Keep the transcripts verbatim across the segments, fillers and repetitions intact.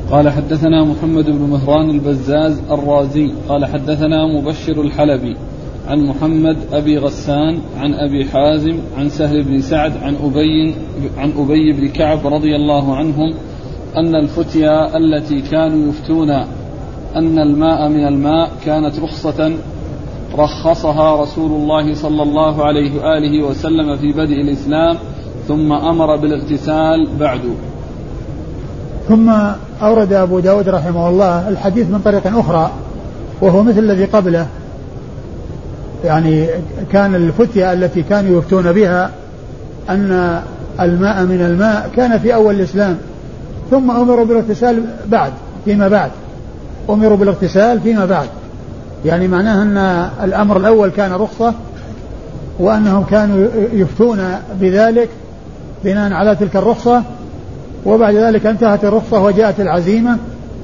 قال حدثنا محمد بن مهران البزاز الرازي قال حدثنا مبشر الحلبي عن محمد أبي غسان عن أبي حازم عن سهل بن سعد عن أبي, عن أبي بن كعب رضي الله عنهم أن الفتيا التي كانوا يفتون أن الماء من الماء كانت رخصة رخصها رسول الله صلى الله عليه وآله وسلم في بدء الإسلام ثم أمر بالاغتسال بعد. ثم أورد أبو داود رحمه الله الحديث من طريق أخرى وهو مثل الذي قبله، يعني كان الفتية التي كانوا يفتون بها أن الماء من الماء كان في أول الإسلام ثم أمروا بالاغتسال بعد فيما بعد أمروا بالاغتسال فيما بعد، يعني معناه أن الأمر الأول كان رخصة وأنهم كانوا يفتون بذلك بناء على تلك الرخصة، وبعد ذلك انتهت الرخصة وجاءت العزيمة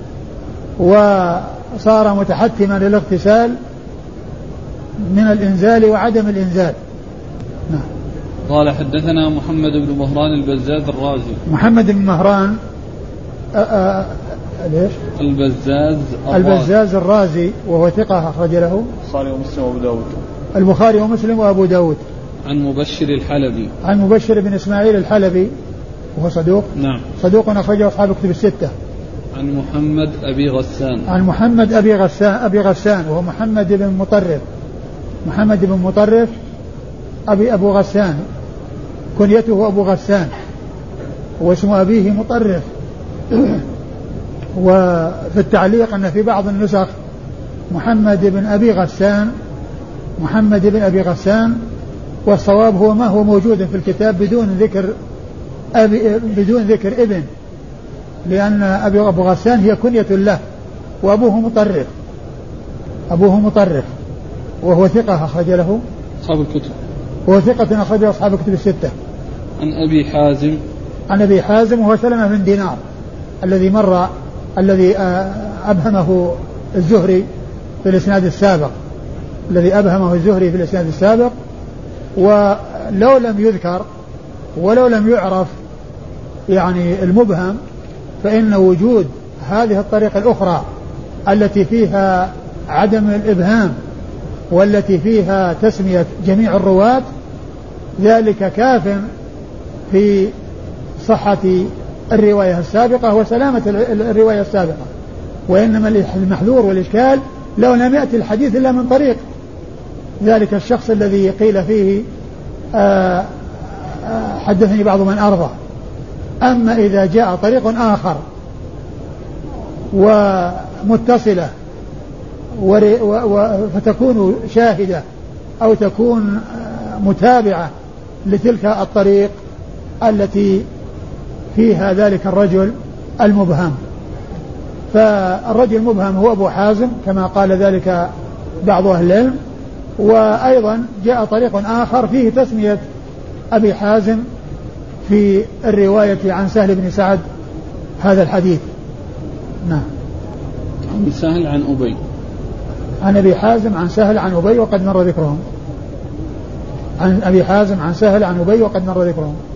وصار متحتما للاغتسال من الإنزال وعدم الإنزال. نعم. قال حدثنا محمد بن مهران البزاز الرازي. محمد بن مهران أ... أ... ليش؟ البزاز الرازي. البزاز الرازي وهو ثقة أخرج له البخاري ومسلم وأبو داود. البخاري ومسلم وأبو داود. عن مبشر الحلبي. عن مبشر بن إسماعيل الحلبي وهو صدوق. نعم. صدوق أخرجه أصحاب الكتب الستة. عن محمد أبي غسان. عن محمد أبي غسان أبي غسان وهو محمد بن مطرف محمد بن مطرف أبي أبو غسان كنيته أبو غسان واسم أبيه مطرف. وفي التعليق أن في بعض النسخ محمد بن أبي غسان محمد بن أبي غسان، والصواب هو ما هو موجود في الكتاب بدون ذكر أبي بدون ذكر ابن، لأن أبي أبو غسان هي كنية له وأبوه مطرف أبوه مطرف وهو ثقة أخرج له أصحاب الكتب وهو ثقة أخرج أصحاب الكتب الستة. عن أبي حازم عن أبي حازم وهو سلمة بن دينار الذي مر الذي أبهمه الزهري في الإسناد السابق الذي أبهمه الزهري في الإسناد السابق، ولو لم يذكر ولو لم يعرف يعني المبهم فإن وجود هذه الطريقة الأخرى التي فيها عدم الإبهام والتي فيها تسمية جميع الرواة ذلك كاف في صحة الرواية السابقة وسلامة الرواية السابقة، وإنما المحذور والإشكال لو لم يأتي الحديث إلا من طريق ذلك الشخص الذي قيل فيه آآ آآ حدثني بعض من أرضى. أما إذا جاء طريق آخر ومتصلة فتكون شاهدة أو تكون متابعة لتلك الطريق التي فيها ذلك الرجل المبهم، فالرجل المبهم هو أبو حازم كما قال ذلك بعض أهل العلم. وأيضا جاء طريق آخر فيه تسمية أبي حازم في الرواية عن سهل بن سعد هذا الحديث. نعم. عن سهل عن أبي عن أبي حازم عن سهل عن أبي وقد مر ذكرهم عن أبي حازم عن سهل عن أبي وقد مر ذكرهم